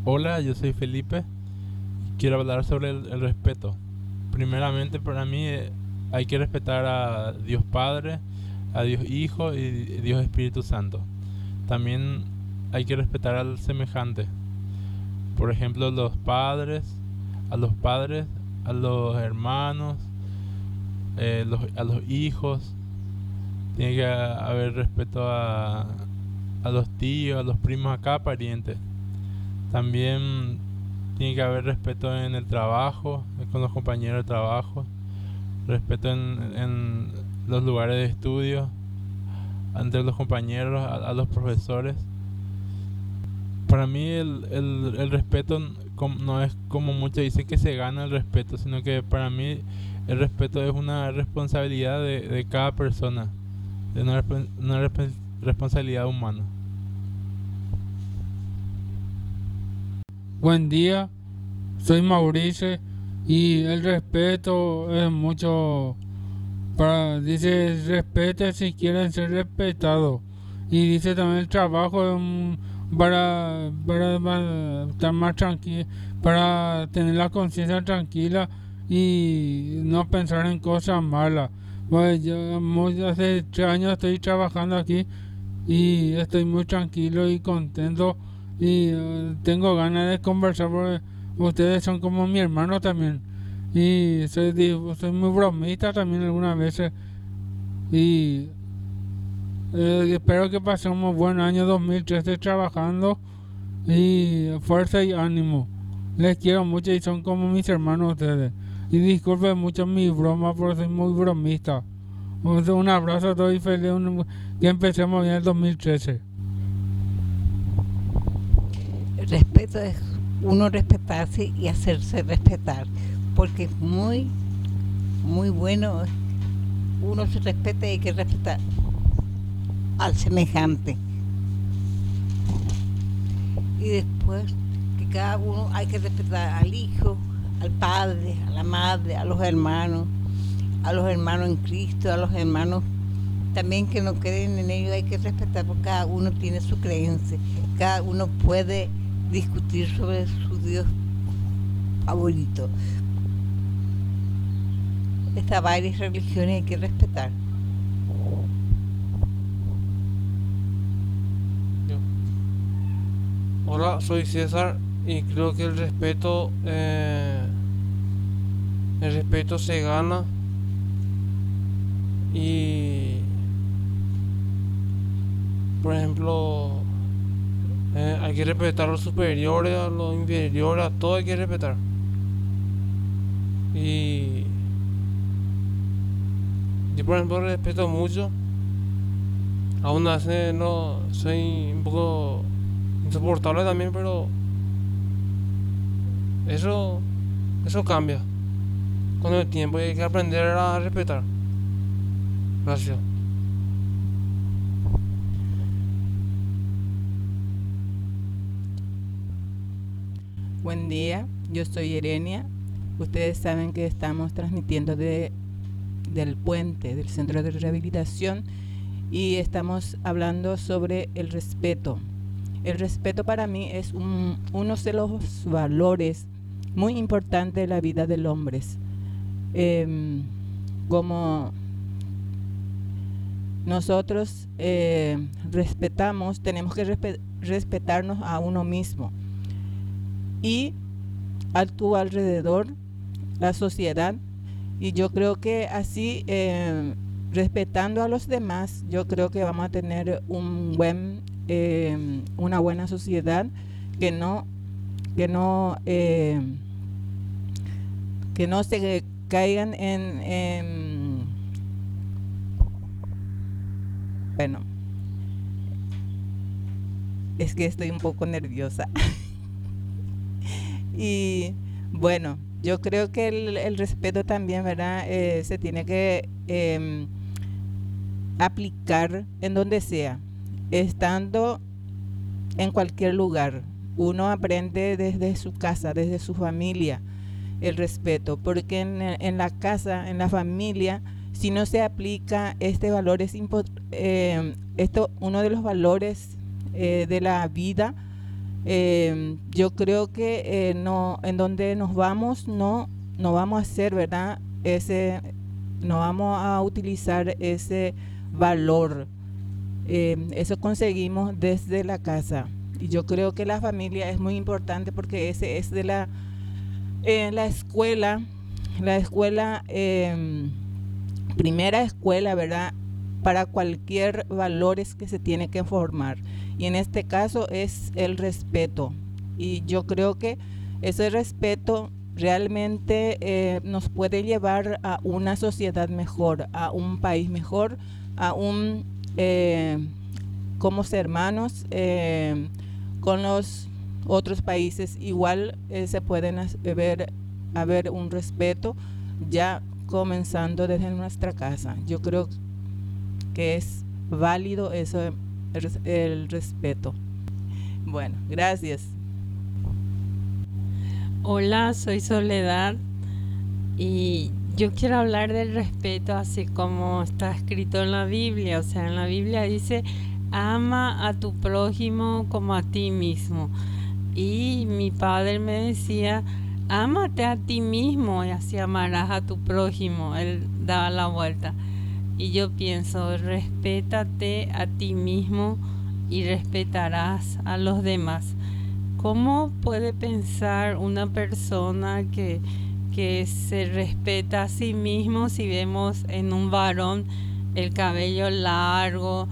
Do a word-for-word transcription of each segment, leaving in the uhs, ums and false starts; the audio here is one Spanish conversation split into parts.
Hola, yo soy Felipe. Quiero hablar sobre el, el respeto. Primeramente, para mí eh, hay que respetar a Dios Padre, a Dios Hijo y Dios Espíritu Santo. También hay que respetar al semejante. Por ejemplo, los padres, a los padres, a los hermanos, eh, los- a los hijos. Tiene que haber respeto a, a los tíos, a los primos, a cada pariente. También tiene que haber respeto en el trabajo, eh, con los compañeros de trabajo, respeto en, en los lugares de estudio, entre los compañeros, a, a los profesores. Para mí el, el, el respeto n- com- no es como muchos dicen que se gana el respeto, sino que para mí el respeto es una responsabilidad de, de cada persona, es una, resp- una resp- responsabilidad humana. Buen día, soy Mauricio y el respeto es mucho para, dice, respete si quieren ser respetados. Y dice también el trabajo es un- para, para, para estar más tranquilo, para tener la conciencia tranquila y no pensar en cosas malas. Pues yo muy- hace tres años estoy trabajando aquí y estoy muy tranquilo y contento y eh, tengo ganas de conversar porque ustedes son como mi hermano también y soy, di- soy muy bromista también algunas veces y eh, espero que pasemos buen año dos mil trece trabajando y fuerza y ánimo. Les quiero mucho y son como mis hermanos ustedes. Y disculpen mucho mi broma porque soy muy bromista. Un un abrazo a todos y feliz un- que empecemos bien el dos mil trece. El respeto es uno respetarse y hacerse respetar, porque es muy, muy bueno uno se respeta y hay que respetar al semejante. Y después que cada uno hay que respetar al hijo, al padre, a la madre, a los hermanos, a los hermanos en Cristo, a los hermanos también que no creen en ellos, hay que respetar porque cada uno tiene su creencia, cada uno puede discutir sobre su Dios favorito. Estas varias religiones hay que respetar. Yo. Hola, soy César y creo que el respeto, eh, el respeto se gana y, por ejemplo, eh, hay que respetar a los superiores, a los inferiores, a todo hay que respetar. Y yo, por ejemplo, respeto mucho. Aún así no soy un poco insoportable también, pero eso, eso cambia con el tiempo y hay que aprender a respetar. Gracias. Buen día, yo soy Erenia. Ustedes saben que estamos transmitiendo de, del puente, del centro de rehabilitación, y estamos hablando sobre el respeto. El respeto para mí es un, uno de los valores muy importantes de la vida del hombre. Eh, como nosotros eh, respetamos, tenemos que respe- respetarnos a uno mismo y a tu alrededor, la sociedad. Y yo creo que así, eh, respetando a los demás, yo creo que vamos a tener un buen, eh, una buena sociedad que no, que no, eh, que no se caigan en, en bueno, es que estoy un poco nerviosa. Y bueno, yo creo que el, el respeto también, ¿verdad? Eh, se tiene que eh, aplicar en donde sea, estando en cualquier lugar. Uno aprende desde su casa, desde su familia, el respeto, porque en, en la casa, en la familia, si no se aplica este valor, es impo- eh, esto, uno de los valores eh, de la vida Eh, yo creo que eh, no, en donde nos vamos no, no vamos a hacer, ¿verdad? Ese, no vamos a utilizar ese valor. Eh, eso conseguimos desde la casa. Y yo creo que la familia es muy importante porque ese es de la, eh, la escuela, la escuela, eh, primera escuela, ¿verdad? Para cualquier valores que se tiene que formar. Y en este caso es el respeto. Y yo creo que ese respeto realmente eh, nos puede llevar a una sociedad mejor, a un país mejor, a un, eh, como hermanos eh, con los otros países. Igual eh, se pueden ver, haber un respeto ya comenzando desde nuestra casa. Yo creo que es válido eso, el, el respeto. Bueno, gracias. Hola, soy Soledad y yo quiero hablar del respeto así como está escrito en la Biblia. O sea, en la Biblia dice, ama a tu prójimo como a ti mismo. Y mi padre me decía, ámate a ti mismo y así amarás a tu prójimo. Él daba la vuelta. Y yo pienso, respétate a ti mismo y respetarás a los demás. ¿Cómo puede pensar una persona que, que se respeta a sí mismo si vemos en un varón el cabello largo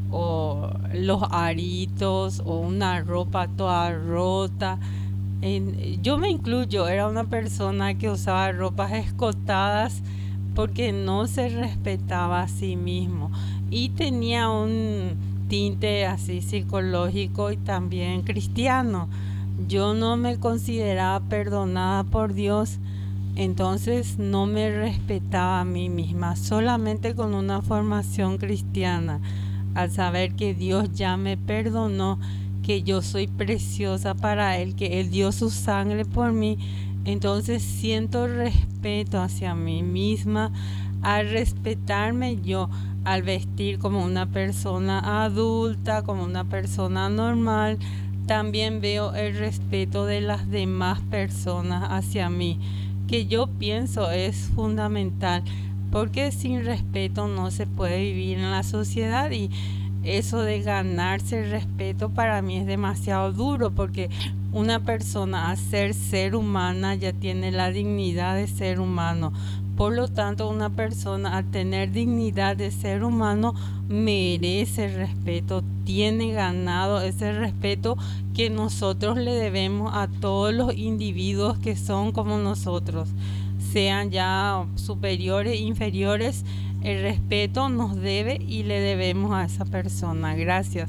o los aritos o una ropa toda rota? En, yo me incluyo, era una persona que usaba ropas escotadas porque no se respetaba a sí mismo y tenía un tinte así psicológico y también cristiano. Yo no me consideraba perdonada por Dios, entonces no me respetaba a mí misma, solamente con una formación cristiana, al saber que Dios ya me perdonó, que yo soy preciosa para Él, que Él dio su sangre por mí. Entonces siento respeto hacia mí misma, al respetarme yo, al vestir como una persona adulta, como una persona normal. También veo el respeto de las demás personas hacia mí, que yo pienso es fundamental, porque sin respeto no se puede vivir en la sociedad. Y eso de ganarse el respeto para mí es demasiado duro, porque una persona a ser ser humana ya tiene la dignidad de ser humano. Por lo tanto, una persona a tener dignidad de ser humano merece respeto, tiene ganado ese respeto que nosotros le debemos a todos los individuos que son como nosotros, sean ya superiores, inferiores. El respeto nos debe y le debemos a esa persona. Gracias.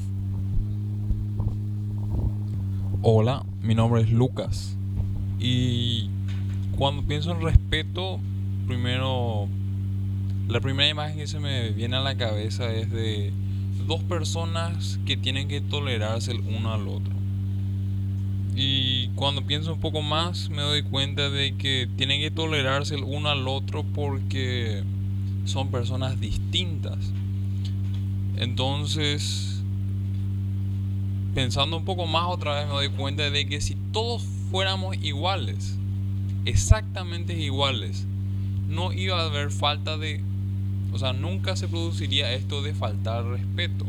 Hola, mi nombre es Lucas y cuando pienso en respeto, primero, la primera imagen que se me viene a la cabeza es de dos personas que tienen que tolerarse el uno al otro. Y cuando pienso un poco más me doy cuenta de que tienen que tolerarse el uno al otro porque son personas distintas. Entonces, pensando un poco más otra vez me doy cuenta de que si todos fuéramos iguales, exactamente iguales, no iba a haber falta de, o sea, nunca se produciría esto de faltar respeto,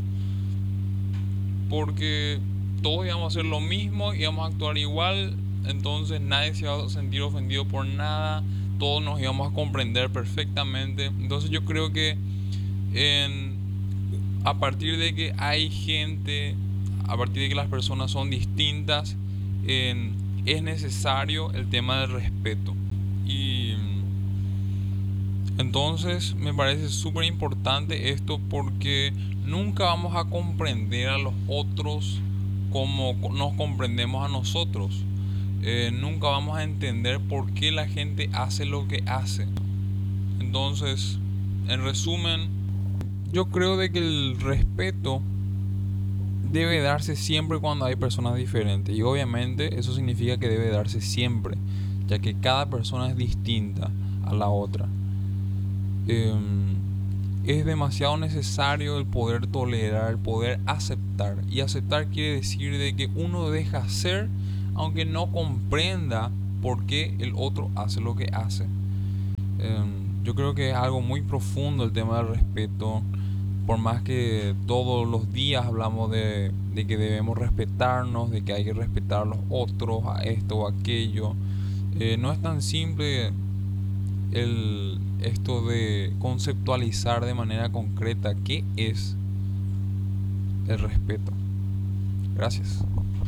porque todos íbamos a hacer lo mismo, íbamos a actuar igual, entonces nadie se iba a sentir ofendido por nada, todos nos íbamos a comprender perfectamente. Entonces yo creo que en, a partir de que hay gente, a partir de que las personas son distintas, en, es necesario el tema del respeto. Y entonces me parece súper importante esto, porque nunca vamos a comprender a los otros como nos comprendemos a nosotros. Eh, nunca vamos a entender por qué la gente hace lo que hace. Entonces, en resumen, yo creo de que el respeto debe darse siempre cuando hay personas diferentes, y obviamente eso significa que debe darse siempre, ya que cada persona es distinta a la otra. Eh, es demasiado necesario el poder tolerar, el poder aceptar. Y aceptar quiere decir de que uno deja ser aunque no comprenda por qué el otro hace lo que hace. Eh, yo creo que es algo muy profundo el tema del respeto. Por más que todos los días hablamos de, de que debemos respetarnos, de que hay que respetar a los otros, a esto o aquello, eh, no es tan simple el, esto de conceptualizar de manera concreta qué es el respeto. Gracias.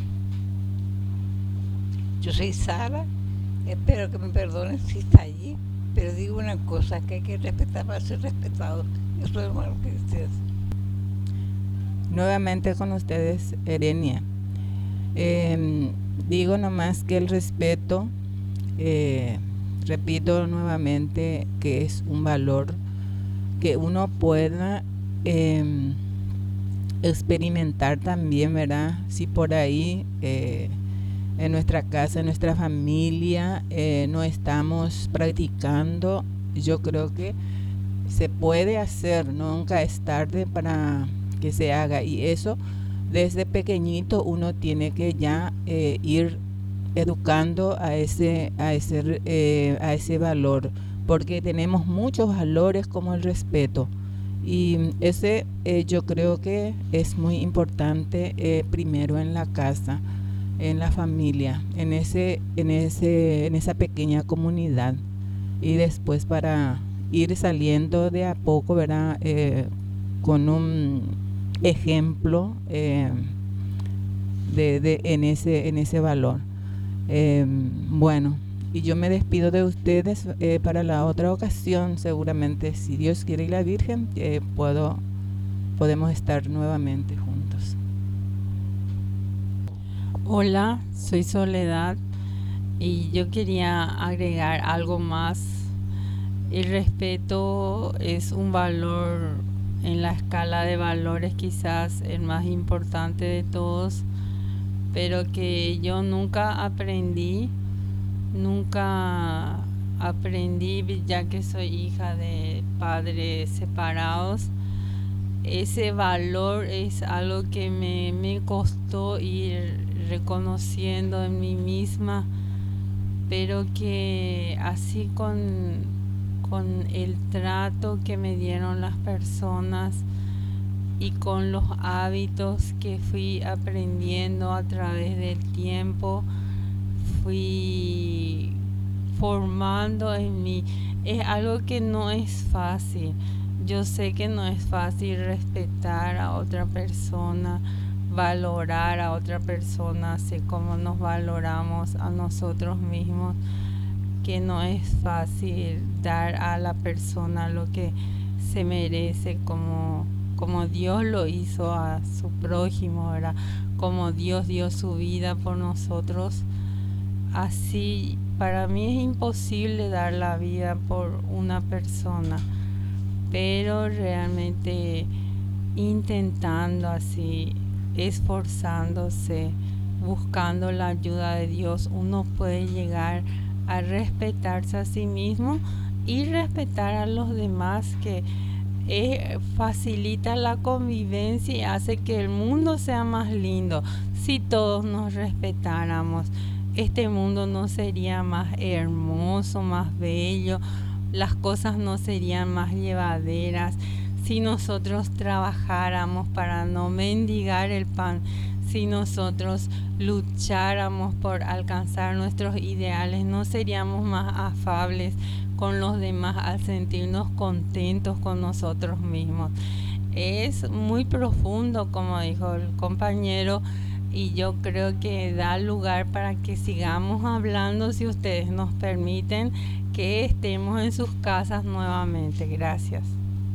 Yo soy Sara, espero que me perdonen si está allí, pero digo una cosa, que hay que respetar para ser respetado. Yo soy hermano que ustedes. Nuevamente con ustedes, Erenia. Eh, digo nomás que el respeto, eh, repito nuevamente, que es un valor que uno pueda eh, experimentar también, ¿verdad? Si por ahí eh, en nuestra casa, en nuestra familia, eh, no estamos practicando, yo creo que se puede hacer, nunca es tarde para que se haga, y eso desde pequeñito uno tiene que ya eh, ir educando a ese, a ese, eh, a ese valor, porque tenemos muchos valores como el respeto, y ese eh, yo creo que es muy importante eh, primero en la casa, en la familia, en ese, en ese, en esa pequeña comunidad, y después para ir saliendo de a poco, ¿verdad? Eh, con un ejemplo eh, de, de, en, ese, en ese valor. Eh, bueno, y yo me despido de ustedes eh, para la otra ocasión, seguramente, si Dios quiere y la Virgen, eh, puedo, podemos estar nuevamente juntos. Hola, soy Soledad y yo quería agregar algo más. El respeto es un valor en la escala de valores, quizás el más importante de todos, pero que yo nunca aprendí, nunca aprendí, ya que soy hija de padres separados. Ese valor es algo que me, me costó ir reconociendo en mí misma, pero que así con, con el trato que me dieron las personas y con los hábitos que fui aprendiendo a través del tiempo, fui formando en mí. Es algo que no es fácil. Yo sé que no es fácil respetar a otra persona, valorar a otra persona, así como nos valoramos a nosotros mismos, que no es fácil dar a la persona lo que se merece, como, como Dios lo hizo a su prójimo, ¿verdad? Como Dios dio su vida por nosotros. Así, para mí es imposible dar la vida por una persona, pero realmente intentando así, esforzándose, buscando la ayuda de Dios, uno puede llegar a respetarse a sí mismo y respetar a los demás, que eh, facilita la convivencia y hace que el mundo sea más lindo. Si todos nos respetáramos, este mundo no sería más hermoso, más bello, las cosas no serían más llevaderas. Si nosotros trabajáramos para no mendigar el pan, si nosotros lucháramos por alcanzar nuestros ideales, no seríamos más afables con los demás al sentirnos contentos con nosotros mismos. Es muy profundo, como dijo el compañero, y yo creo que da lugar para que sigamos hablando, si ustedes nos permiten que estemos en sus casas nuevamente. Gracias.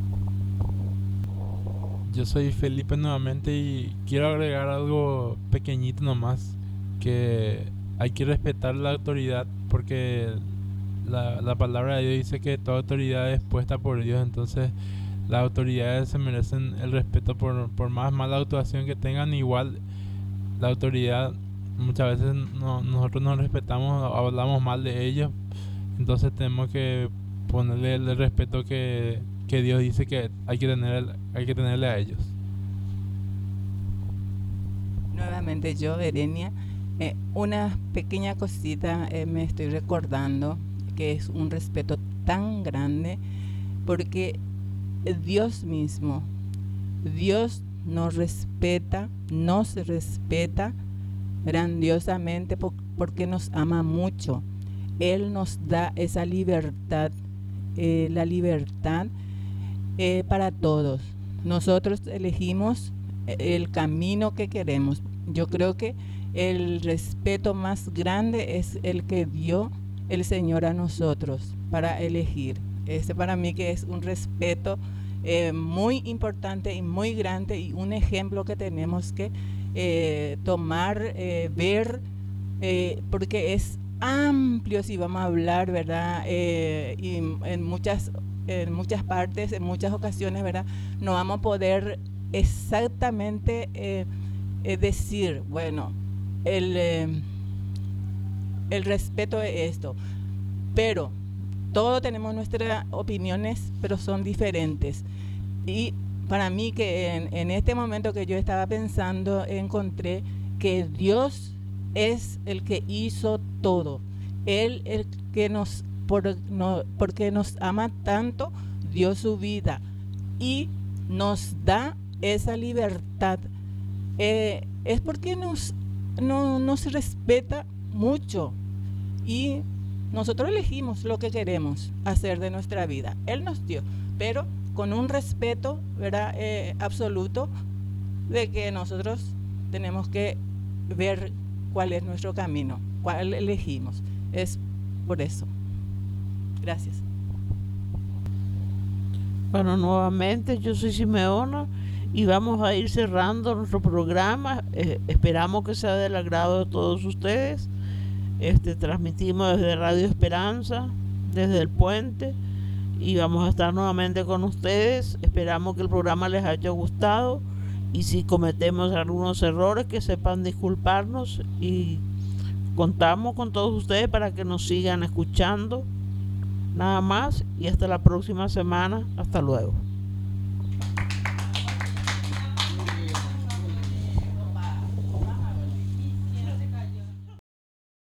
Yo soy Felipe nuevamente y quiero agregar algo pequeñito nomás, que hay que respetar la autoridad, porque la, la palabra de Dios dice que toda autoridad es puesta por Dios, entonces las autoridades se merecen el respeto por, por más mala actuación que tengan. Igual la autoridad, muchas veces no, nosotros no respetamos, hablamos mal de ellos, entonces tenemos que ponerle el respeto que que Dios dice que hay que tener, hay que tenerle a ellos. Nuevamente yo, Erenia, eh, una pequeña cosita eh, me estoy recordando, que es un respeto tan grande, porque Dios mismo, Dios nos respeta, nos respeta grandiosamente por, porque nos ama mucho. Él nos da esa libertad, eh, la libertad eh, para todos. Nosotros elegimos el camino que queremos. Yo creo que el respeto más grande es el que dio el Señor a nosotros para elegir. Este para mí que es un respeto eh, muy importante y muy grande, y un ejemplo que tenemos que eh, tomar, eh, ver, eh, porque es amplio si vamos a hablar, ¿verdad? Eh, y en muchas, en muchas partes, en muchas ocasiones, ¿verdad? No vamos a poder exactamente eh, eh, decir, bueno, el, eh, el respeto es esto, pero todos tenemos nuestras opiniones, pero son diferentes. Y para mí que en, en este momento que yo estaba pensando, encontré que Dios es el que hizo todo. Él el que nos, por, no, porque nos ama tanto, dio su vida y nos da esa libertad. Eh, es porque nos, no, nos respeta mucho y nosotros elegimos lo que queremos hacer de nuestra vida. Él nos dio, pero con un respeto, ¿verdad? Eh, absoluto, de que nosotros tenemos que ver cuál es nuestro camino, cuál elegimos. Es por eso. Gracias. Bueno, nuevamente yo soy Simeona y vamos a ir cerrando nuestro programa. Eh, esperamos que sea del agrado de todos ustedes. Este, transmitimos desde Radio Esperanza, desde el puente, y vamos a estar nuevamente con ustedes. Esperamos que el programa les haya gustado, y si cometemos algunos errores, que sepan disculparnos, y contamos con todos ustedes para que nos sigan escuchando. Nada más, y hasta la próxima semana. Hasta luego.